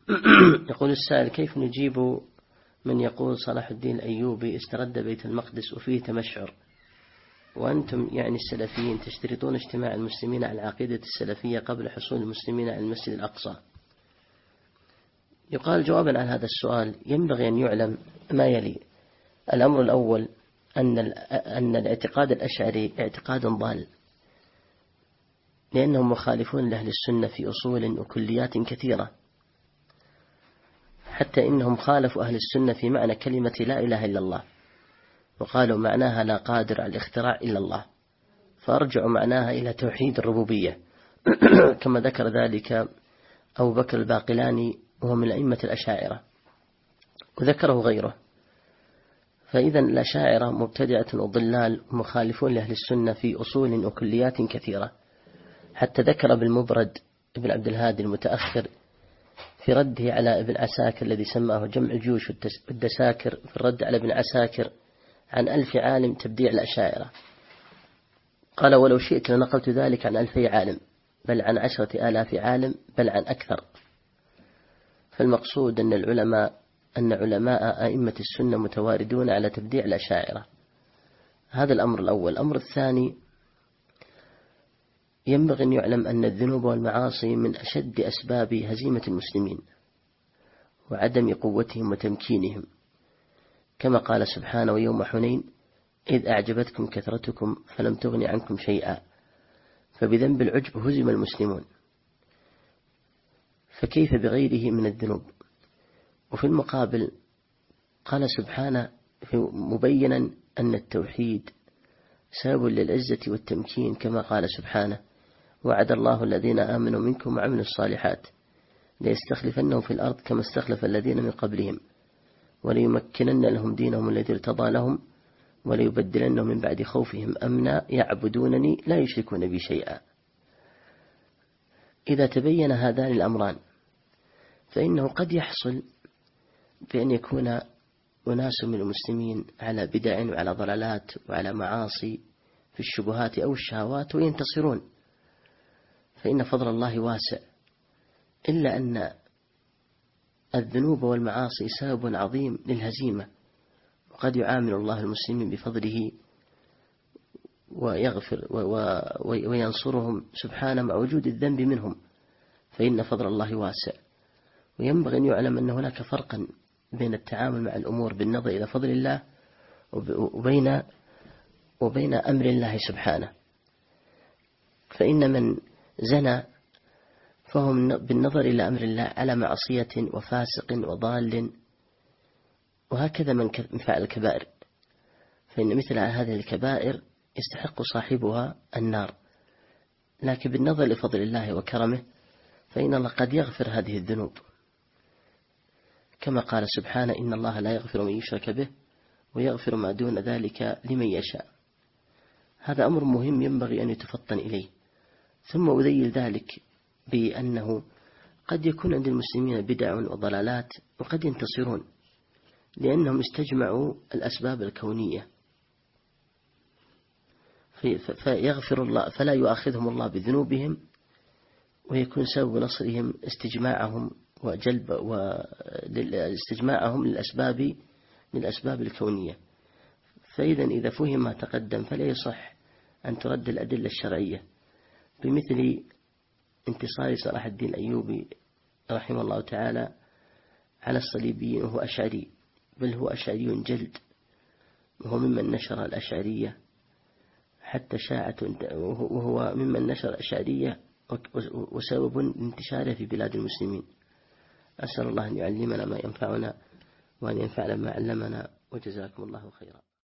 يقول السائل: كيف نجيب من يقول صلاح الدين الأيوبي استرد بيت المقدس وفيه تمشعر، وأنتم يعني السلفيين تشترطون اجتماع المسلمين على العقيدة السلفية قبل حصول المسلمين على المسجد الأقصى؟ يقال جوابا عن هذا السؤال: ينبغي أن يعلم ما يلي. الأمر الأول أن الاعتقاد الأشعري اعتقاد ضال، لأنهم مخالفون لأهل السنة في أصول وكليات كثيرة، حتى إنهم خالفوا أهل السنة في معنى كلمة لا إله إلا الله، وقالوا معناها لا قادر على الاختراع إلا الله، فأرجعوا معناها إلى توحيد الربوبية كما ذكر ذلك أبو بكر الباقلاني وهو من أئمة الأشاعرة، وذكره غيره. فإذا الأشاعرة مبتدعة وضلال ومخالفون لأهل السنة في أصول وكليات كثيرة، حتى ذكر بالمبرد ابن عبد الهادي المتأخر في رده على ابن عساكر الذي سماه جمع الجيوش والدساكر، في الرد على ابن عساكر عن 1000 عالم تبديع الأشاعرة، قال: ولو شئت لنقلت ذلك عن 2000 عالم، بل عن 10,000 عالم، بل عن أكثر. فالمقصود أن علماء أئمة السنة متواردون على تبديع الأشاعرة. هذا الأمر الأول. الأمر الثاني: ينبغي أن يعلم أن الذنوب والمعاصي من أشد أسباب هزيمة المسلمين وعدم قوتهم وتمكينهم، كما قال سبحانه: ويوم حنين إذ أعجبتكم كثرتكم فلم تغن عنكم شيئا، فبذنب العجب هزم المسلمون، فكيف بغيره من الذنوب؟ وفي المقابل قال سبحانه مبينا أن التوحيد سبب للعزة والتمكين، كما قال سبحانه: وعد الله الذين آمنوا منكم وعملوا الصالحات ليستخلفنهم في الأرض كما استخلف الذين من قبلهم وليمكنن لهم دينهم الذي ارتضى لهم وليبدلنهم من بعد خوفهم أمنا يعبدونني لا يشركون بي شيئا. إذا تبين هذان الأمران فإنه قد يحصل بأن يكون أناس من المسلمين على بدع وعلى ضلالات وعلى معاصي في الشبهات أو الشهوات وينتصرون، فإن فضل الله واسع، إلا أن الذنوب والمعاصي سبب عظيم للهزيمة، وقد يعامل الله المسلمين بفضله ويغفر وينصرهم سبحانه مع وجود الذنب منهم، فإن فضل الله واسع. وينبغي أن يعلم أن هناك فرقا بين التعامل مع الأمور بالنظر إلى فضل الله وبين أمر الله سبحانه. فإن من زنى فهو بالنظر إلى أمر الله على معصية وفاسق وضال، وهكذا من فعل الكبائر، فإن مثل هذه الكبائر يستحق صاحبها النار، لكن بالنظر لفضل الله وكرمه فإن الله قد يغفر هذه الذنوب، كما قال سبحانه: إن الله لا يغفر من يشرك به ويغفر ما دون ذلك لمن يشاء. هذا أمر مهم ينبغي أن يتفطن إليه. ثم أذيل ذلك بأنه قد يكون عند المسلمين بدع وضلالات وقد ينتصرون لأنهم استجمعوا الأسباب الكونية، فيغفر الله فلا يؤاخذهم الله بذنوبهم، ويكون سبب نصرهم استجماعهم وجلب واستجماعهم للأسباب الكونية. إذا فهم ما تقدم فلا يصح أن ترد الأدلة الشرعية، بمثل انتصار صلاح الدين الأيوبي رحمه الله تعالى على الصليبيين وهو أشعري، بل هو أشعري جلد، وهو ممن نشر الأشعرية حتى شاعت، وهو ممن نشر الأشعرية وسبب انتشاره في بلاد المسلمين. أسأل الله أن يعلمنا ما ينفعنا وأن ينفعنا ما علمنا، وجزاكم الله خيرا.